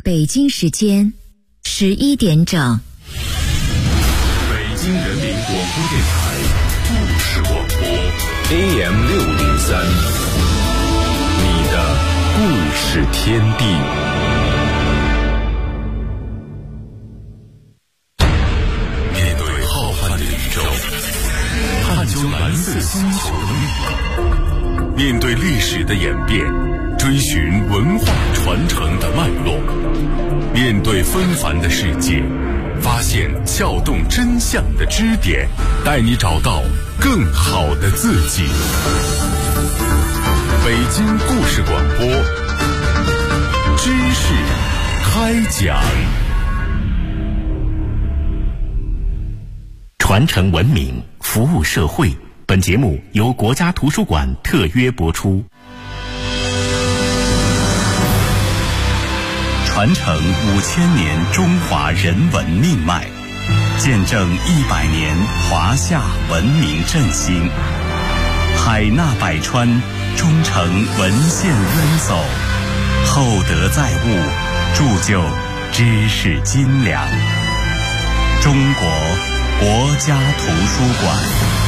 北京时间11点整。 北京人民广播电台故事广播 AM603，你的故事天地。面对浩瀚的宇宙，探究蓝色星球的密码，面对历史的演变，追寻文化传承的脉络，面对纷繁的世界，发现撬动真相的支点，带你找到更好的自己。北京故事广播，知识开讲。传承文明，服务社会。本节目由国家图书馆特约播出。传承5000年中华人文命脉，见证100年华夏文明振兴。海纳百川，忠诚文献渊薮，厚德载物，铸就知识斤两。中国国家图书馆。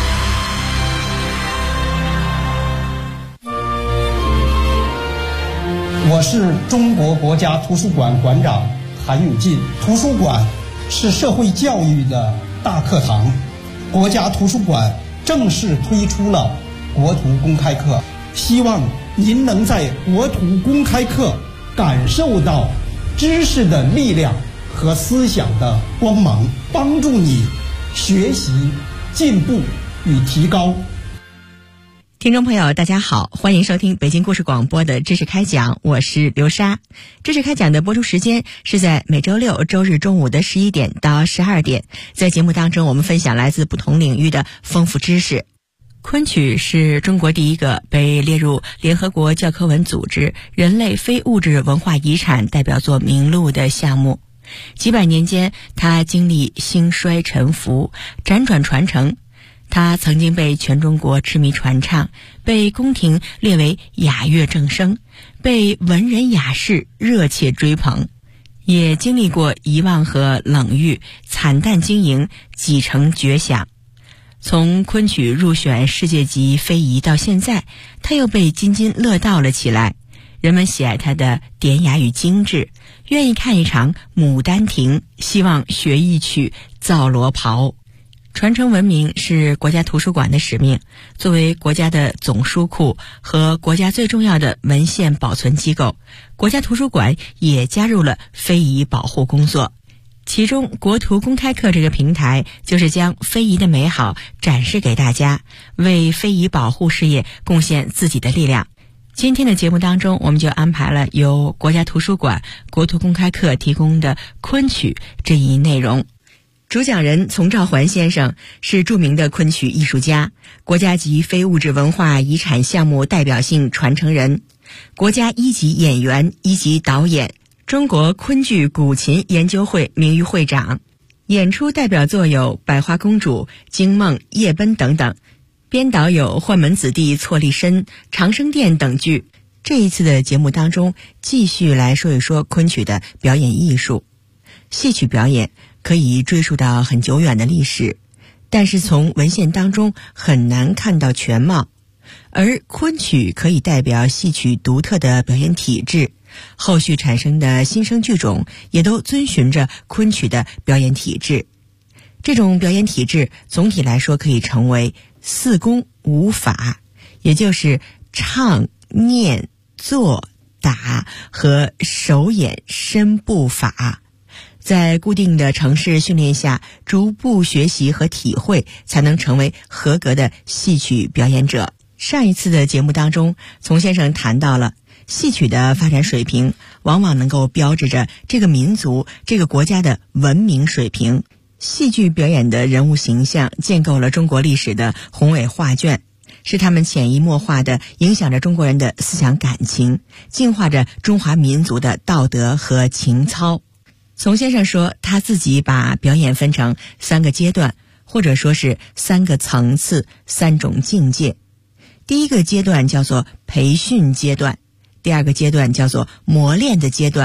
我是中国国家图书馆馆长韩永进。图书馆是社会教育的大课堂，国家图书馆正式推出了国图公开课，希望您能在国图公开课感受到知识的力量和思想的光芒，帮助你学习、进步与提高。 听众朋友大家好，欢迎收听北京故事广播的知识开讲，我是刘莎。知识开讲的播出时间是在每周六周日中午的11点到12点，在节目当中我们分享来自不同领域的丰富知识。昆曲是中国第一个被列入联合国教科文组织人类非物质文化遗产代表作名录的项目。几百年间，它经历兴衰沉浮，辗转传承。它曾经被全中国痴迷传唱，被宫廷列为雅乐正声，被文人雅士热切追捧，也经历过遗忘和冷遇，惨淡经营，几成绝响。从昆曲入选世界级非遗到现在，它又被津津乐道了起来。人们喜爱它的典雅与精致，愿意看一场《牡丹亭》，希望学一曲《皂罗袍》。传承文明是国家图书馆的使命，作为国家的总书库和国家最重要的文献保存机构，国家图书馆也加入了非遗保护工作。其中国图公开课这个平台就是将非遗的美好展示给大家，为非遗保护事业贡献自己的力量。今天的节目当中，我们就安排了由国家图书馆国图公开课提供的昆曲这一内容。主讲人丛兆环先生是著名的昆曲艺术家，国家级非物质文化遗产项目代表性传承人，国家1级演员、1级导演，中国昆剧古琴研究会名誉会长，演出代表作有《百花公主》、《惊梦》、《夜奔》等等，编导有《宦门子弟》、《错立身》、《长生殿》等剧。这一次的节目当中，继续来说一说昆曲的表演艺术。戏曲表演可以追溯到很久远的历史，但是从文献当中很难看到全貌，而昆曲可以代表戏曲独特的表演体制，后续产生的新生剧种也都遵循着昆曲的表演体制。这种表演体制总体来说可以称为4功5法，也就是唱、念、做、打和手眼身步法。在固定的程式训练下，逐步学习和体会，才能成为合格的戏曲表演者。上一次的节目当中，丛先生谈到了戏曲的发展水平往往能够标志着这个民族、这个国家的文明水平。戏剧表演的人物形象建构了中国历史的宏伟画卷，是他们潜移默化地影响着中国人的思想感情，净化着中华民族的道德和情操。丛先生说，他自己把表演分成3个阶段，或者说是3个层次、3种境界。第一个阶段叫做培训阶段，第二个阶段叫做磨练的阶段，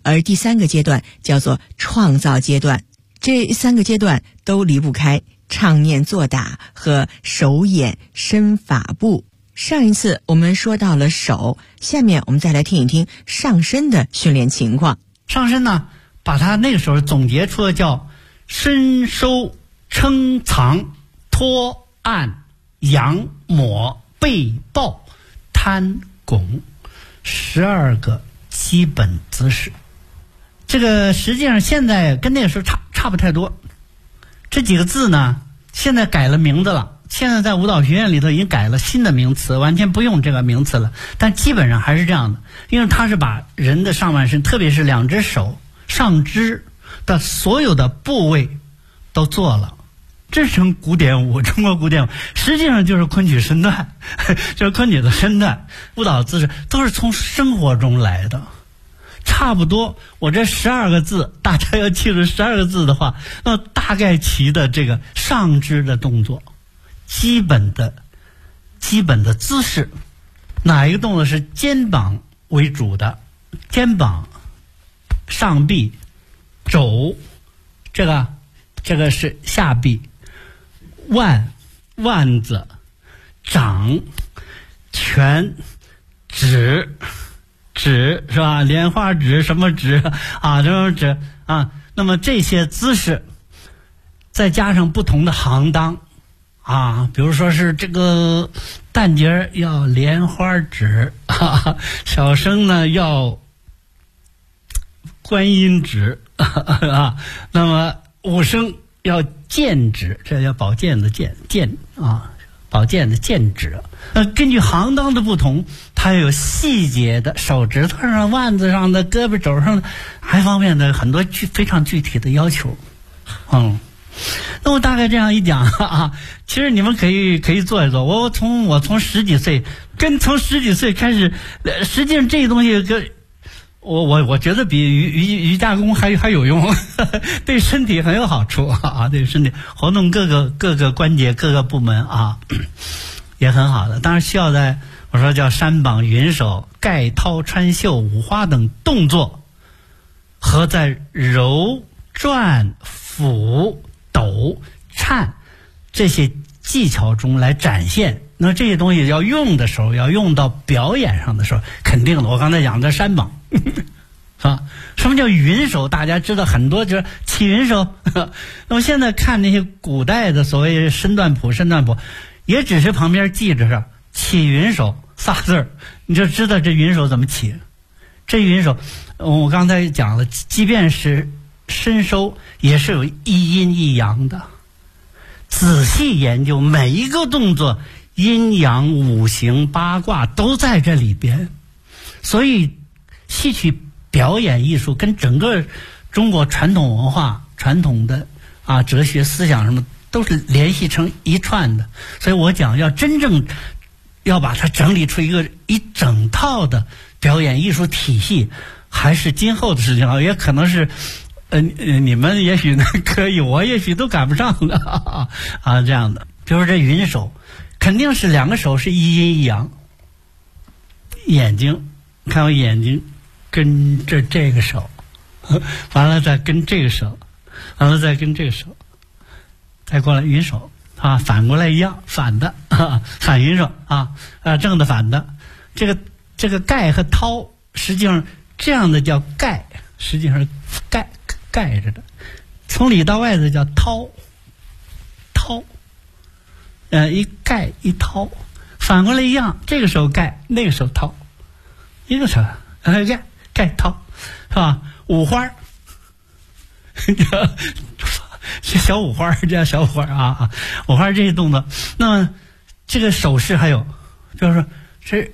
而第3个阶段叫做创造阶段。这3个阶段都离不开唱念做打和手眼身法步。上一次我们说到了手，下面我们再来听一听上身的训练情况。 上身呢，把它那个时候总结出的叫伸收撑藏托按仰抹背抱摊拱12个基本姿势。这个实际上现在跟那个时候差不太多。这几个字呢，现在改了名字了，现在在舞蹈学院里头已经改了新的名词，完全不用这个名词了，但基本上还是这样的。因为它是把人的上半身，特别是2只手上肢的所有的部位都做了。这是古典舞，中国古典舞实际上就是昆曲身段，就是昆曲的身段，舞蹈姿势都是从生活中来的。差不多我这12个字，大家要记住12个字的话，那大概齐的这个上肢的动作，基本的姿势。哪一个动作是肩膀为主的？肩膀、上臂、肘，这个是下臂，腕子、掌、拳、指是吧？莲花指什么指啊？什么指啊？那么这些姿势，再加上不同的行当啊，比如说是这个旦节要莲花指，小生呢要观音指啊，那么武生要剑指，这叫宝剑的剑啊，宝剑的剑指。根据行当的不同，它有细节的手指头上、腕子上的、胳膊肘上的，还方面的很多非常具体的要求。那我大概这样一讲啊，其实你们可以做一做。我从10几岁，从10几岁开始，实际上这些东西跟我觉得比瑜伽功还有用，对身体很有好处啊，对身体活动各个关节、各个部门啊，也很好的。当然需要我说叫山膀、云手、盖掏、穿袖、五花等动作，和在揉、转、抚、抖、颤这些技巧中来展现。那这些东西要用的时候，要用到表演上的时候，肯定的。我刚才讲的山膀是吧？什么叫云手？大家知道很多，就是起云手。那么现在看那些古代的所谓身段谱，也只是旁边记着上起云手仨字儿，你就知道这云手怎么起。这云手我刚才讲了，即便是伸收也是有一阴一阳的，仔细研究每一个动作，阴阳五行八卦都在这里边。所以戏曲表演艺术跟整个中国传统文化、传统的哲学思想什么都是联系成一串的。所以我讲要真正要把它整理出一整套的表演艺术体系，还是今后的事情，也可能是你们也许可以，我也许都赶不上了这样的。比如这云手，肯定是2个手是一阴一阳，眼睛，看我眼睛跟着这个手，完了再跟这个手，完了再跟这个手，再过来云手反过来一样，反的反云手正的反的。这个盖和掏，实际上这样的叫盖，实际上是盖着的，从里到外的叫掏，一盖一掏，反过来一样，这个手盖，那个手掏，一个手盖掏，是吧？五花小五花，这叫小五花五花这些动作。那么这个手势还有就是说是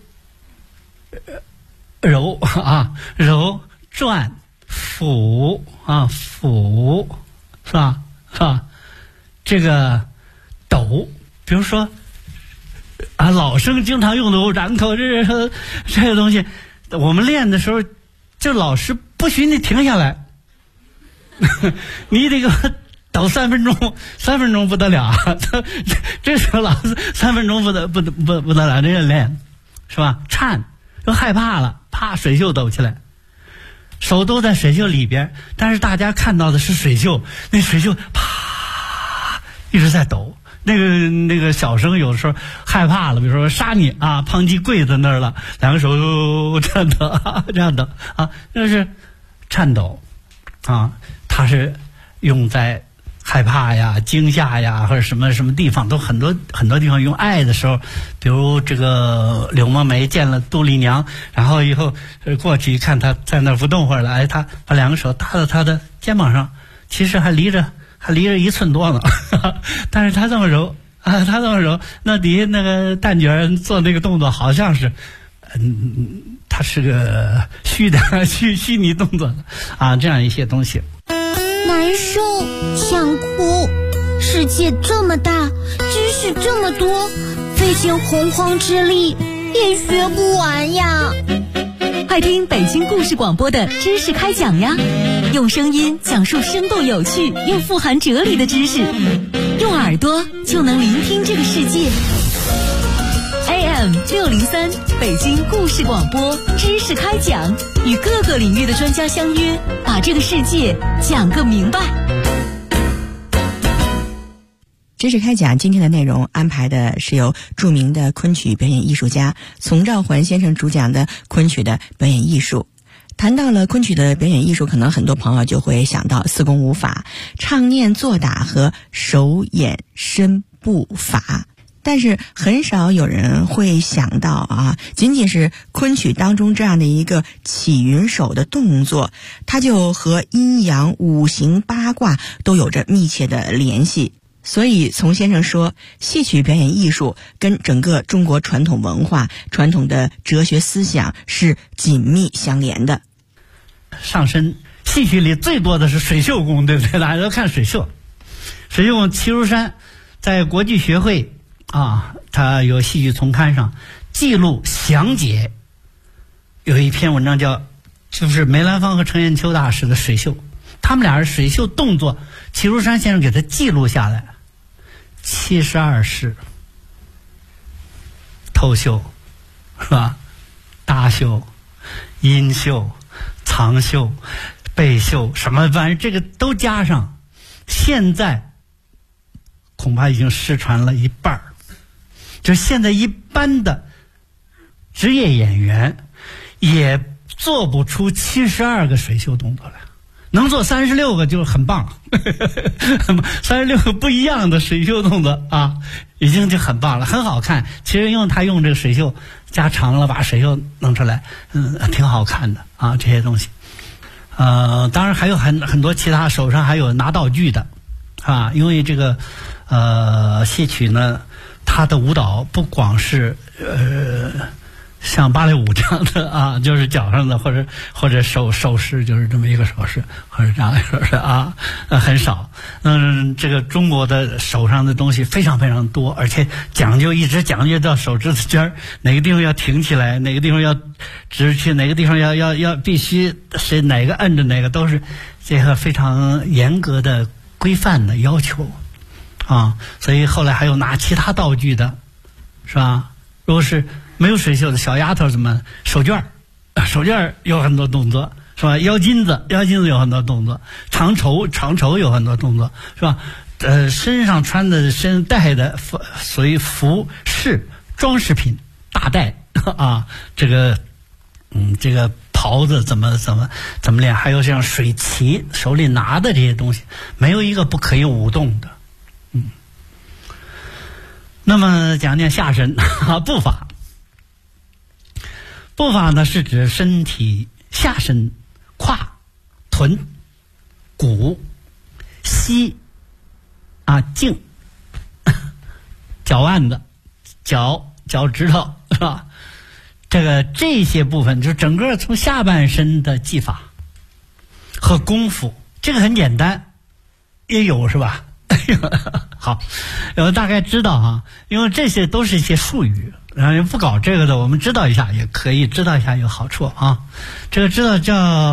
揉揉转抚抚，是吧？这个抖，比如说老生经常用的染口这些东西，我们练的时候，这老师不许你停下来，你这个抖3分钟，3分钟不得了这时候老师3分钟不得了，这个练是吧？颤就害怕了，啪水袖抖起来。 手都在水袖里边，但是大家看到的是水袖，那水袖啪一直在抖。那个小生有时候害怕了，比如说杀你啊，胖叽跪在那儿了，两个手颤抖，这样的啊，那是颤抖啊，它是用在害怕呀、惊吓呀，或者什么什么地方，都很多地方用爱的时候，比如这个柳梦梅见了杜丽娘，然后以后过去一看她在那儿不动会儿了，哎，她把两个手搭到她的肩膀上，其实还离着1寸多呢，但是她这么揉啊，她这么揉，那底下那个旦角人做那个动作好像是，它是个虚拟动作的啊，这样一些东西。 难受，想哭，世界这么大，知识这么多，费尽洪荒之力也学不完呀。 快听北京故事广播的知识开讲呀，用声音讲述生动有趣又富含哲理的知识，用耳朵就能聆听这个世界。AM 603北京故事广播知识开讲，与各个领域的专家相约，把这个世界讲个明白。 知识开讲今天的内容安排的是由著名的昆曲表演艺术家丛兆环先生主讲的昆曲的表演艺术。谈到了昆曲的表演艺术，可能很多朋友就会想到四功五法、唱念做打和手眼身步法，但是很少有人会想到啊，仅仅是昆曲当中这样的一个起云手的动作，它就和阴阳五行八卦都有着密切的联系。所以丛先生说，戏曲表演艺术跟整个中国传统文化、传统的哲学思想是紧密相连的。 上身戏曲里最多的是水袖功，对不对？大家都看水袖。水袖功，齐如山在国际学会啊，他有戏剧丛刊上记录详解，有一篇文章就是梅兰芳和程砚秋大师的水袖，他们俩人水袖动作，齐如山先生给他记录下来，72式，头袖是吧？大袖、阴袖、藏袖、背袖，什么玩意儿这个都加上，现在恐怕已经失传了一半，就是现在一般的职业演员也做不出72个水袖动作来，能做36个就很棒36个不一样的水袖动作啊，已经就很棒了，很好看。其实他用这个水袖加长了，把水袖弄出来，挺好看的啊，这些东西。当然还有很多其他，手上还有拿道具的啊，因为这个戏曲呢，它的舞蹈不光是像芭蕾舞这样的啊，就是脚上的或者手势，就是这么一个手势，或者这样的手势啊，很少。这个中国的手上的东西非常非常多，而且一直讲究到手指头尖儿，哪个地方要挺起来，哪个地方要直去，哪个地方要必须是哪个摁着哪个，都是这个非常严格的规范的要求啊。所以后来还有拿其他道具的，是吧？如果是没有水袖的小丫头怎么手绢有很多动作，是吧？腰巾子有很多动作，长绸有很多动作，是吧？身上穿的身带的属于服饰装饰品大带啊，这个袍子怎么练，还有像水旗手里拿的这些东西，没有一个不可以舞动的。那么讲下身步法。步法呢是指身体下身、胯、臀、骨、膝颈、脚腕子、脚趾头，是吧？这些部分就是整个从下半身的技法和功夫，这个很简单，也有是吧？好，我大概知道啊，因为这些都是一些术语，然后不搞这个的，我们知道一下也可以，知道一下有好处啊。这个知道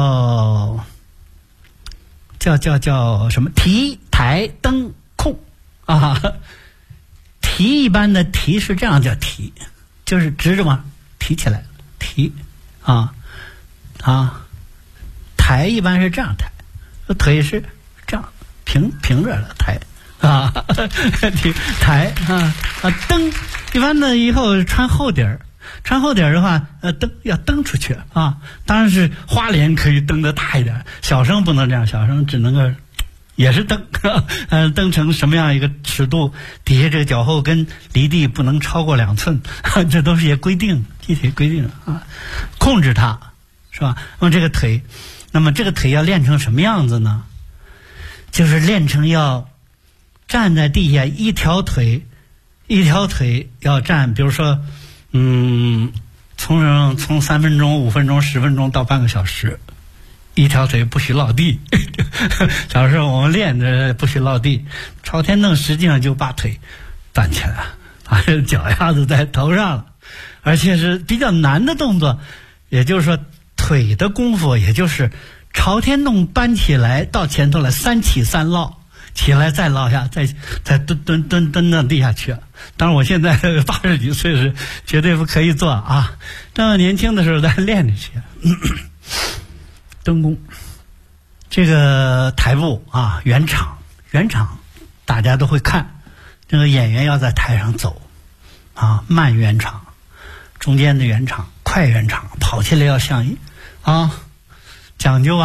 叫什么？提、抬、蹬、控啊。提一般的提是这样叫提，就是直着嘛，提起来，提抬抬一般是这样抬，腿是这样平着的抬啊，抬啊，蹬一般的以后穿厚底儿。穿厚底儿的话，要蹬出去啊！当然是花脸可以蹬得大一点，小声不能这样，小声只能够也是蹬，蹬成什么样一个尺度，底下这个脚后跟离地不能超过2寸，这都是些规定，具体规定啊，控制它，是吧？用这个腿，那么这个腿要练成什么样子呢？就是练成要站在地下一条腿要站，比如说。从3分钟、5分钟、10分钟到半个小时，一条腿不许落地。小时候我们练的不许落地，朝天蹬实际上就把腿端起来，把脚丫子在头上了，而且是比较难的动作。也就是说，腿的功夫，也就是朝天蹬搬起来到前头来，3起3落。起来再落下，再蹲到地下去。当然我现在80几岁是绝对不可以做啊，但年轻的时候在练这些蹬功。这个台步啊，圆场大家都会看，这个演员要在台上走啊，慢圆场，中间的圆场，快圆场，跑起来要像讲究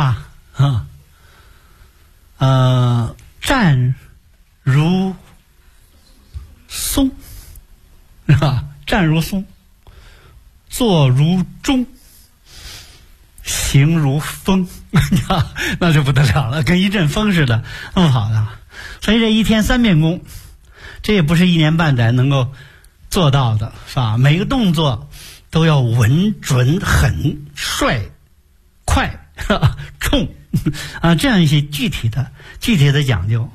站如松，是吧？站如松，坐如钟，行如风，那就不得了了，跟一阵风似的，那么好的。所以这一天3遍功，这也不是1年半载能够做到的，是吧？每个动作都要稳、准、狠、帅、快、冲啊，这样一些具体的讲究。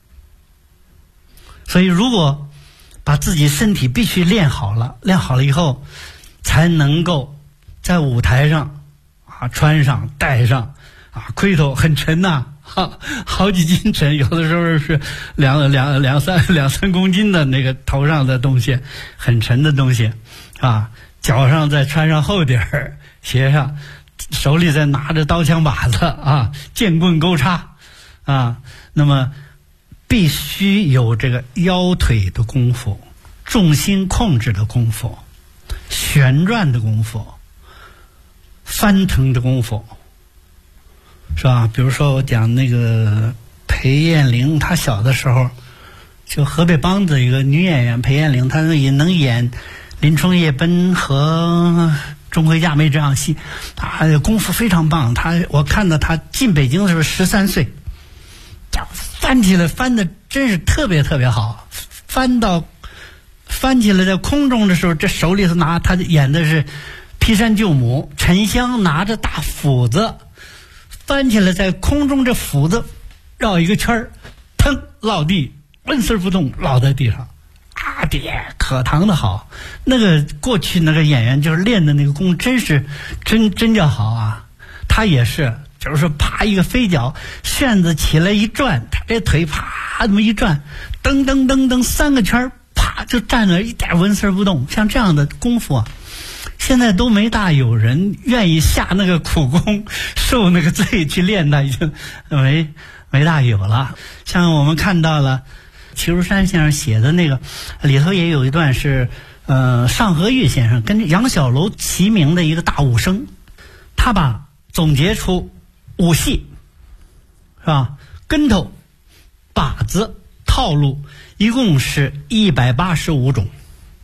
所以如果把自己身体必须练好了以后，才能够在舞台上穿上戴上盔头很沉好几斤沉，有的时候是两三公斤的那个头上的东西，很沉的东西脚上再穿上厚底儿鞋上，手里再拿着刀枪把子剑棍钩叉那么必须有这个腰腿的功夫，重心控制的功夫，旋转的功夫，翻腾的功夫，是吧？比如说我讲那个裴艳玲，她小的时候就河北梆子一个女演员裴艳玲，她也能演林冲夜奔和钟馗嫁妹这样戏，她功夫非常棒。我看到她进北京的时候13岁，翻起来翻的真是特别特别好，翻起来在空中的时候，这手里头他演的是劈山救母，沉香拿着大斧子翻起来，在空中这斧子绕一个圈腾落地，纹丝不动落在地上爹可堂的好。那个过去那个演员就是练的那个功真叫好他也是就是说啪一个飞脚，旋子起来一转，他这腿啪这么一转，蹬3个圈，啪就站那一点纹丝不动。像这样的功夫现在都没大有人愿意下那个苦功，受那个罪去练的，已经没大有了。像我们看到了齐如山先生写的那个里头也有一段是尚和玉先生跟杨小楼齐名的一个大武生，他总结出武戏是吧，跟头、把子、套路一共是185种，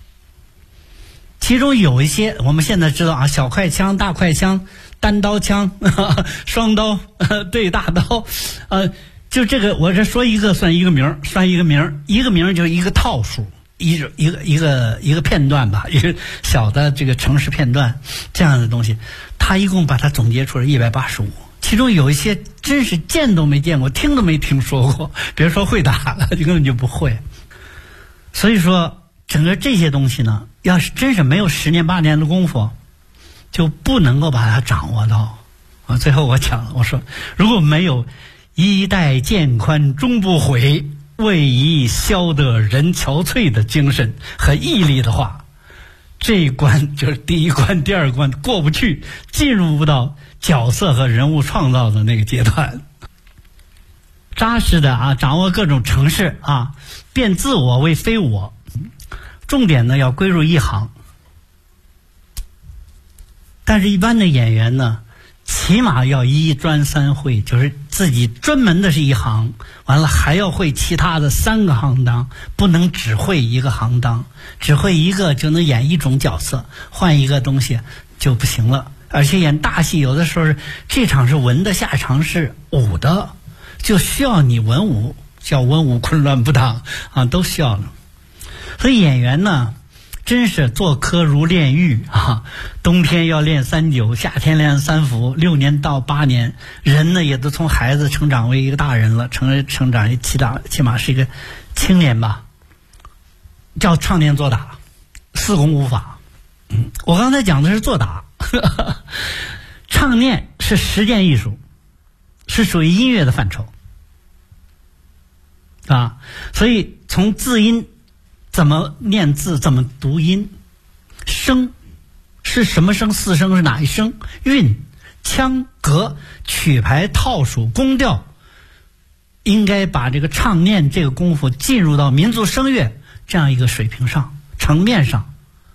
其中有一些我们现在知道小快枪、大快枪、单刀枪、双刀、对大刀就这个我这说一个算一个名，算一个名，一个名就是一个套数，一个片段吧，一个小的这个程式片段这样的东西，他一共把它总结出来185，其中有一些真是见都没见过，听都没听说过，别说会打了，根本就不会。所以说整个这些东西呢，要是真是没有10年8年的功夫，就不能够把它掌握到最后我讲了，我说如果没有衣带渐宽终不悔，为伊消得人憔悴的精神和毅力的话， 这一关就是第一关、第二关过不去，进入不到角色和人物创造的那个阶段。扎实的掌握各种程式变自我为非我，重点呢要归入一行。但是一般的演员呢，起码要一专三会，就是自己专门的是一行，完了还要会其他的3个行当，不能只会一个行当，只会一个就能演一种角色，换一个东西就不行了。而且演大戏有的时候这场是文的，下场是武的，就需要你文武，叫文武昆乱不当都需要了。所以演员呢真是做科如炼狱冬天要练3九，夏天练3伏，6年到8年，人呢也都从孩子成长为一个大人了，成长起码是一个青年吧，叫唱念做打，4功5法。我刚才讲的是做打唱念是实践艺术，是属于音乐的范畴所以从字音怎么念字，怎么读音，声是什么声，4声是哪一声，韵、腔、格、曲牌、套数、宫调，应该把这个唱念这个功夫进入到民族声乐这样一个水平上、层面上。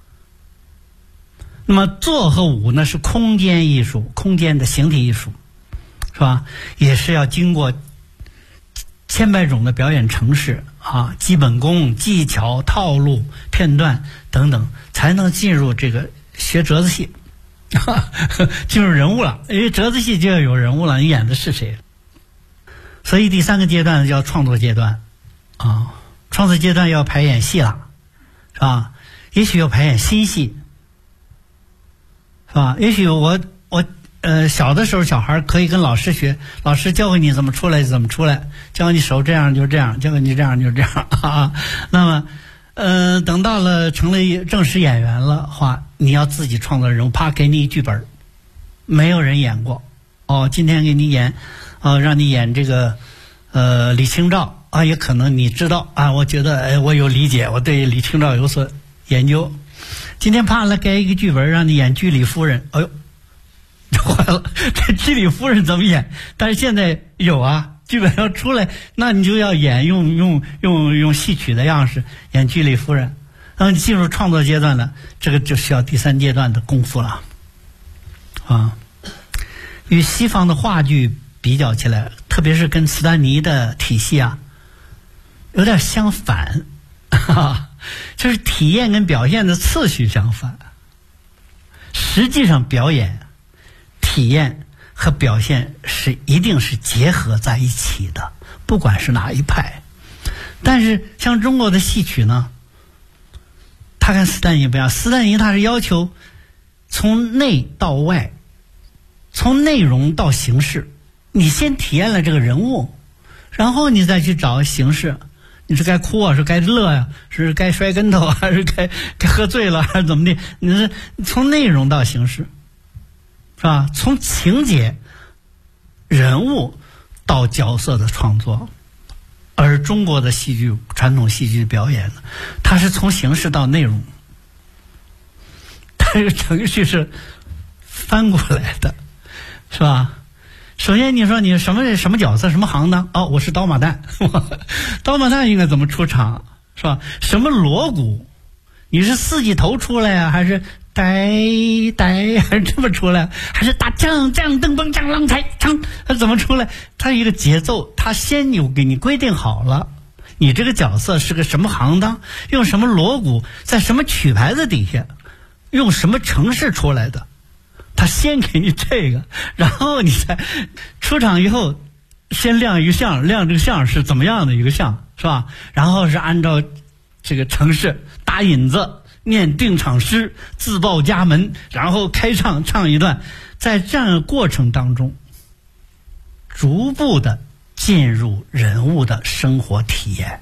那么做和舞呢是空间艺术，空间的形体艺术，是吧？也是要经过千百种的表演程式基本功、技巧、套路、片段等等，才能进入这个学折子戏进入人物了。因为折子戏就要有人物了，你演的是谁。所以第3个阶段叫创作阶段创作阶段要排演戏了，是吧？也许要排演新戏，是吧？也许我小的时候小孩可以跟老师学，老师教给你怎么出来就怎么出来，教你手这样就这样，教给你这样就这样那么等到了成了正式演员了话，你要自己创造人物，啪给你一剧本，没有人演过今天给你演让你演这个李清照也可能你知道我觉得我有理解，我对李清照有所研究。今天啪来给一个剧本让你演居里夫人，哎呦坏了，这居里夫人怎么演？但是现在有剧本要出来，那你就要演用戏曲的样式演居里夫人。当你进入创作阶段了，这个就需要第3阶段的功夫了与西方的话剧比较起来，特别是跟斯坦尼的体系有点相反就是体验跟表现的次序相反。实际上表演体验和表现一定是结合在一起的，不管是哪一派。但是像中国的戏曲呢，它跟斯坦尼不一样，斯坦尼它是要求从内到外，从内容到形式，你先体验了这个人物，然后你再去找形式，你是该哭是该乐是该摔跟头还是该喝醉了还是怎么的，你是从内容到形式，是吧？从情节人物到角色的创作。而中国的戏剧，传统戏剧表演呢，它是从形式到内容，它这个程序是翻过来的，是吧？首先你说你什么角色，什么行当？我是刀马旦刀马旦应该怎么出场，是吧？什么锣鼓，你是4季头出来还是呆还是这么出来，还是打将噔嘣将郎才唱，它怎么出来？它一个节奏，它先有给你规定好了，你这个角色是个什么行当，用什么锣鼓，在什么曲牌子底下，用什么程式出来的，他先给你这个，然后你再出场以后先亮一个相，亮这个相是怎么样的一个相，是吧？然后是按照这个程式打引子，念定场诗，自报家门，然后开唱一段，在这样的过程当中逐步的进入人物的生活体验。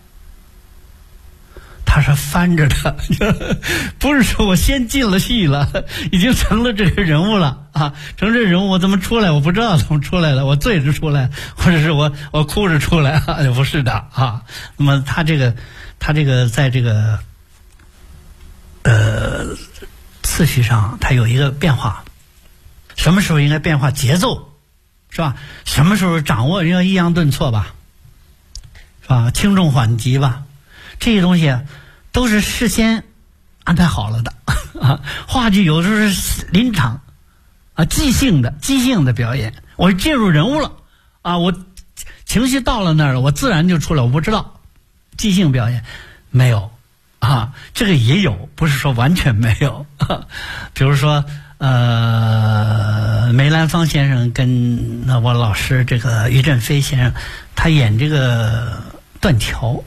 他是翻着的，不是说我先进了戏了，已经成了这个人物了成这人物我怎么出来，我不知道怎么出来的，我醉着出来，或者是我哭着出来不是的那么他这个在这个次序上它有一个变化，什么时候应该变化节奏，是吧？什么时候掌握要抑扬顿挫吧，是吧？轻重缓急吧，这些东西都是事先安排好了的啊。话剧有时候是临场啊，即兴的表演，我进入人物了啊，我情绪到了那儿了，我自然就出来，我不知道即兴表演没有啊，这个也有，不是说完全没有。比如说梅兰芳先生跟我老师这个于振飞先生，他演这个断桥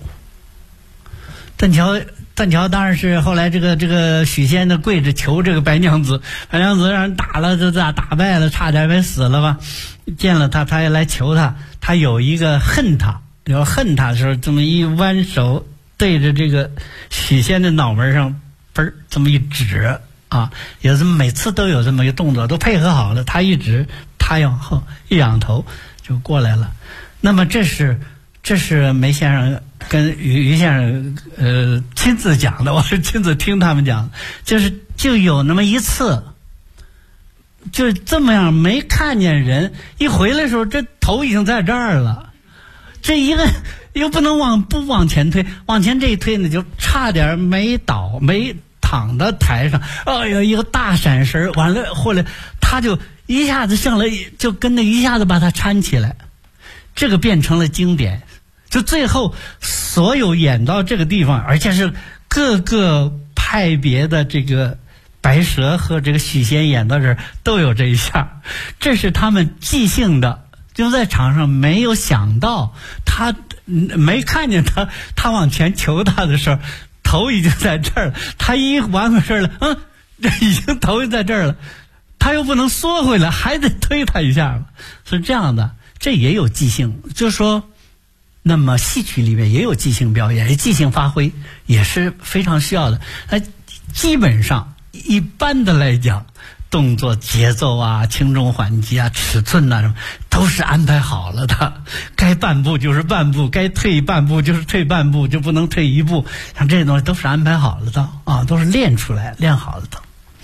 当然是后来这个许仙的跪着求这个白娘子让人打了，打败了，差点没死了吧。见了他也来求他，他有一个恨他的时候，这么一弯手对着这个许仙的脑门上嘣儿这么一指啊，有这么每次都有这么一个动作，都配合好了，他一指，他往后一仰头就过来了。那么这是梅先生跟于先生亲自讲的，我是亲自听他们讲，就有那么一次，就这么样没看见人，一回来的时候这头已经在这儿了，这一个又不能不往前推，往前这一推呢就差点没躺到台上，哎呀一个大闪神，完了后来他就一下子上来，就跟那一下子把他搀起来，这个变成了经典。就最后所有演到这个地方，而且是各个派别的这个白蛇和这个许仙演到这儿都有这一下，这是他们即兴的，就在场上没有想到，他没看见他往前求他的时候，头已经在这儿了，他一完事了，这已经头在这儿了，他又不能缩回来，还得推他一下，是这样的，这也有即兴，就是说。那么戏曲里面也有即兴表演，即兴发挥也是非常需要的。基本上一般的来讲，动作节奏啊、轻重缓急啊、尺寸啊什么都是安排好了的。该半步就是半步，该退半步就是退半步，就不能退一步。像这些东西都是安排好了的啊，都是练出来、练好了的。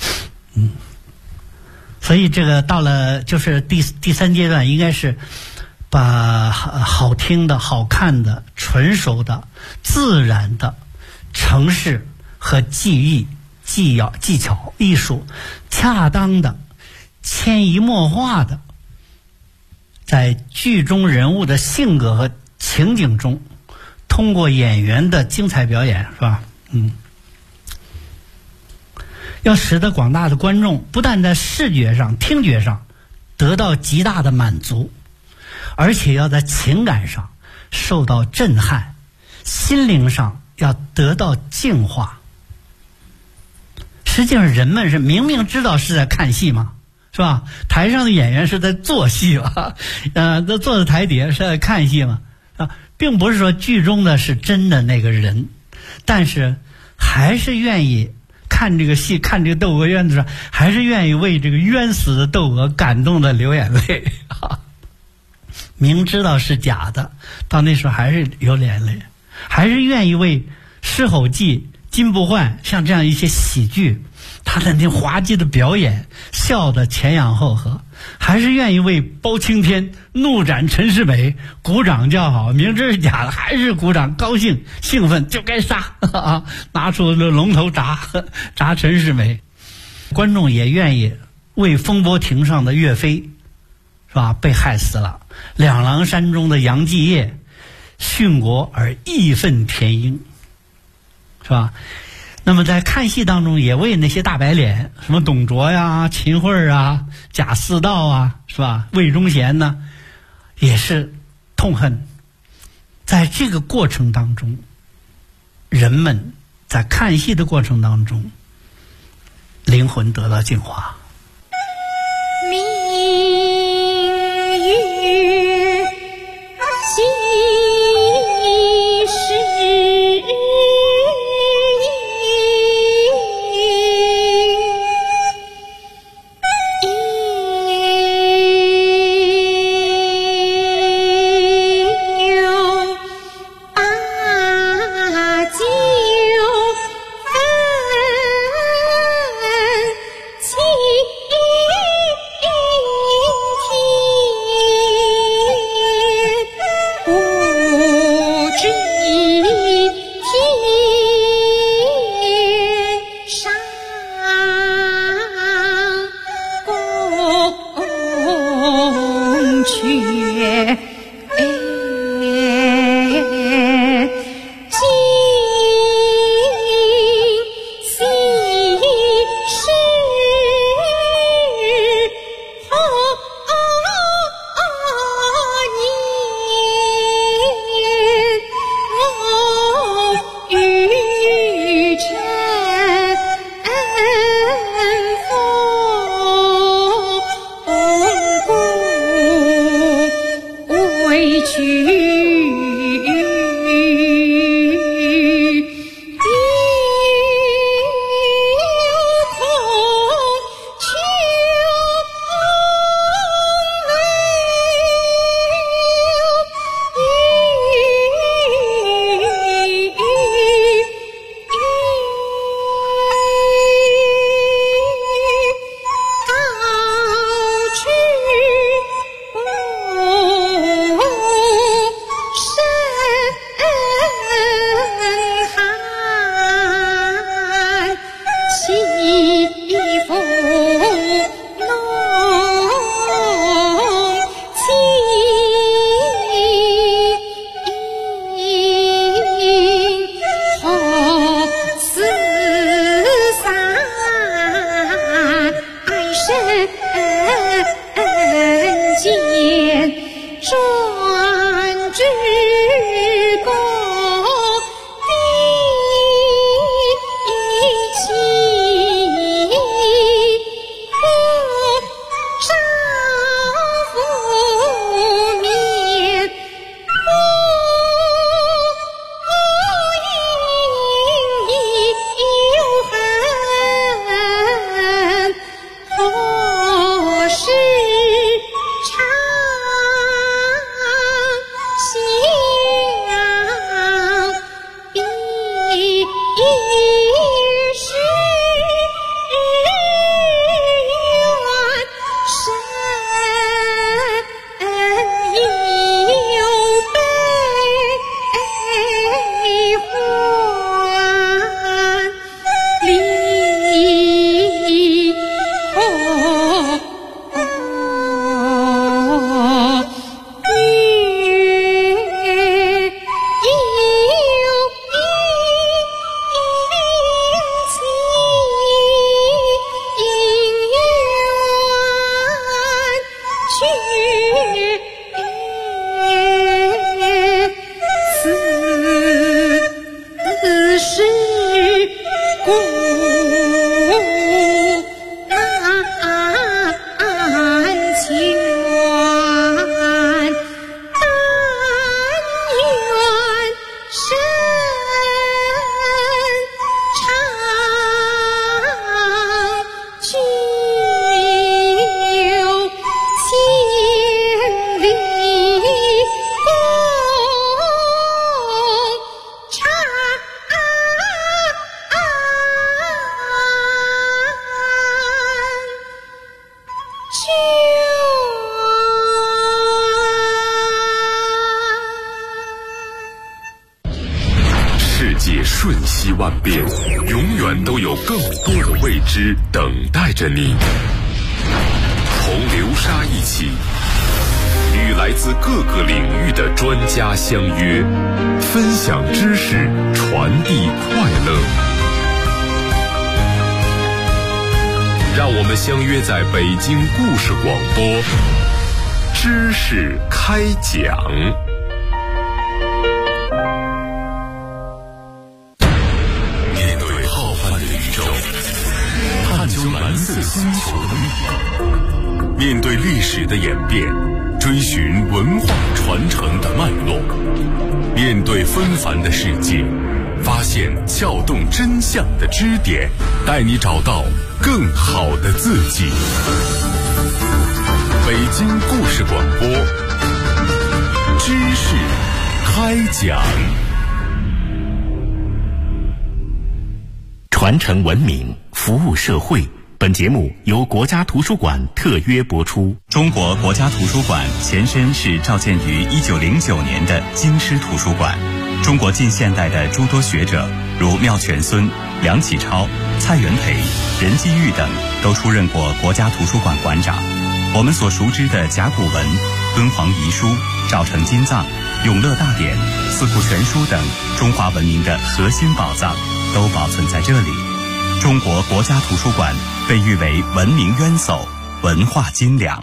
所以这个到了就是第三阶段，应该是。把好听的、好看的、纯熟的、自然的、程式和技巧、艺术，恰当的、潜移默化的，在剧中人物的性格和情景中，通过演员的精彩表演，是吧？要使得广大的观众不但在视觉上、听觉上得到极大的满足。而且要在情感上受到震撼，心灵上要得到净化。实际上人们是明明知道是在看戏嘛，是吧？台上的演员是在做戏嘛，都坐在台底下是在看戏嘛，并不是说剧中的是真的那个人，但是还是愿意看这个戏，看这个窦娥冤的时候，还是愿意为这个冤死的窦娥感动的流眼泪明知道是假的，到那时候还是有眼泪，还是愿意为《狮吼记》《金不换》像这样一些喜剧，他的那滑稽的表演笑得前仰后合，还是愿意为包青天怒斩陈世美鼓掌叫好，明知是假的还是鼓掌，高兴兴奋就该杀啊！拿出龙头铡陈世美。观众也愿意为风波亭上的岳飞是吧？被害死了。两狼山中的杨继业殉国而义愤填膺，是吧？那么在看戏当中，也为那些大白脸，什么董卓呀、秦桧啊、贾似道啊，是吧？魏忠贤呢，也是痛恨。在这个过程当中，人们在看戏的过程当中，灵魂得到净化。 雪瞬息万变，永远都有更多的未知等待着你。同流沙一起，与来自各个领域的专家相约，分享知识，传递快乐。让我们相约在北京故事广播，知识开讲。蓝色星球的秘密，面对历史的演变，追寻文化传承的脉络，面对纷繁的世界，发现撬动真相的支点，带你找到更好的自己。北京故事广播，知识开讲。 传承文明，服务社会。本节目由国家图书馆特约播出。中国国家图书馆前身是召建于1909年的京师图书馆。中国近现代的诸多学者，如妙泉孙、梁启超、蔡元培、任继玉等，都出任过国家图书馆馆长。 我们所熟知的甲骨文、敦煌遗书、赵城金藏、永乐大典、四库全书等中华文明的核心宝藏都保存在这里。中国国家图书馆被誉为文明渊薮、文化金粮。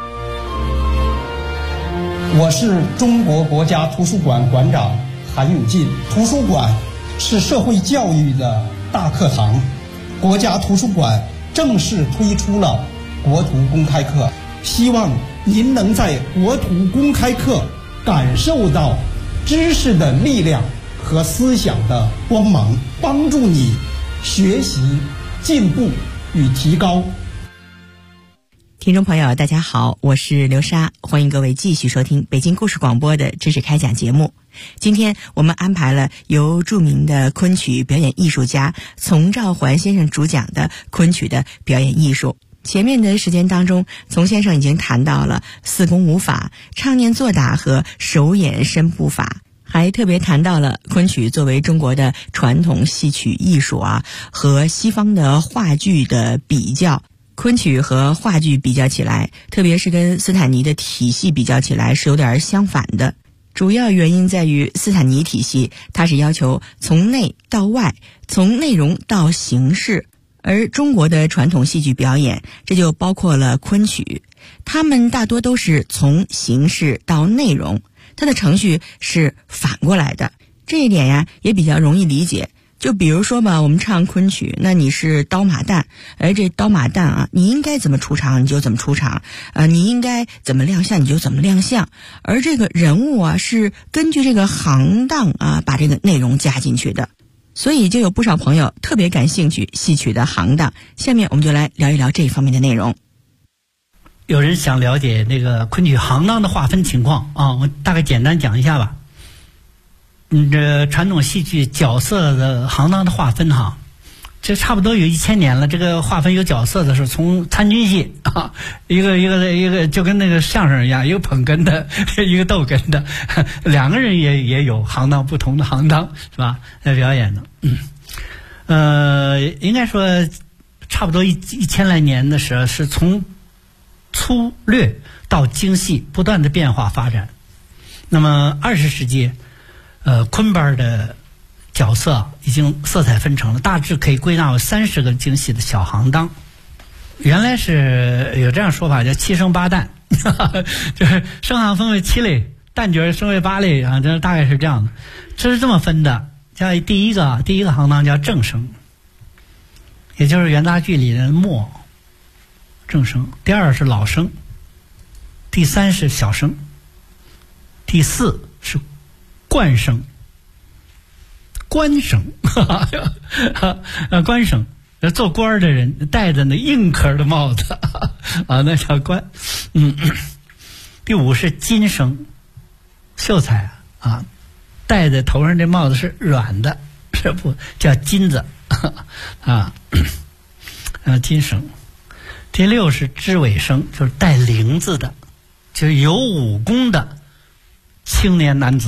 我是中国国家图书馆馆长韩永进。图书馆是社会教育的大课堂，国家图书馆正式推出了国图公开课，希望您能在国图公开课感受到知识的力量和思想的光芒，帮助你学习、进步与提高。 听众朋友大家好，我是刘莎，欢迎各位继续收听北京故事广播的知识开讲节目。今天我们安排了由著名的昆曲表演艺术家丛兆环先生主讲的昆曲的表演艺术。前面的时间当中，丛先生已经谈到了四功五法、唱念做打和手眼身步法，还特别谈到了昆曲作为中国的传统戏曲艺术和西方的话剧的比较。昆曲和话剧比较起来，特别是跟斯坦尼的体系比较起来，是有点相反的。主要原因在于斯坦尼体系它是要求从内到外，从内容到形式，而中国的传统戏剧表演，这就包括了昆曲，他们大多都是从形式到内容，它的程序是反过来的。这一点呀也比较容易理解。就比如说吧，我们唱昆曲，那你是刀马旦，而这刀马旦你应该怎么出场你就怎么出场，你应该怎么亮相你就怎么亮相，而这个人物是根据这个行当把这个内容加进去的。所以就有不少朋友特别感兴趣戏曲的行当，下面我们就来聊一聊这一方面的内容。 有人想了解那个昆曲行当的划分情况我大概简单讲一下吧。这传统戏剧角色的行当的划分这差不多有1000年了。这个划分有角色的是从参军戏一个就跟那个相声一样，一个捧哏的，一个逗哏的，两个人也有行当，不同的行当是吧？在表演的。应该说差不多1000来年的时候，是从粗略到精细不断的变化发展。那么20世纪昆班的角色已经色彩纷呈了，大致可以归纳为30个精细的小行当。原来是有这样说法，叫7升8旦，就是生行分为7类，旦角升为8类这大概是这样的。这是这么分的，叫第一个行当叫正声，也就是元杂剧里的末正声。第二是老生，第三是小生，第四是官生，官生，官生，做官的人戴着那硬壳的帽子那叫官。第五是金生，秀才戴在头上这帽子是软的，是不叫金子金生。第六是知尾生，就是带翎子的，就是有武功的青年男子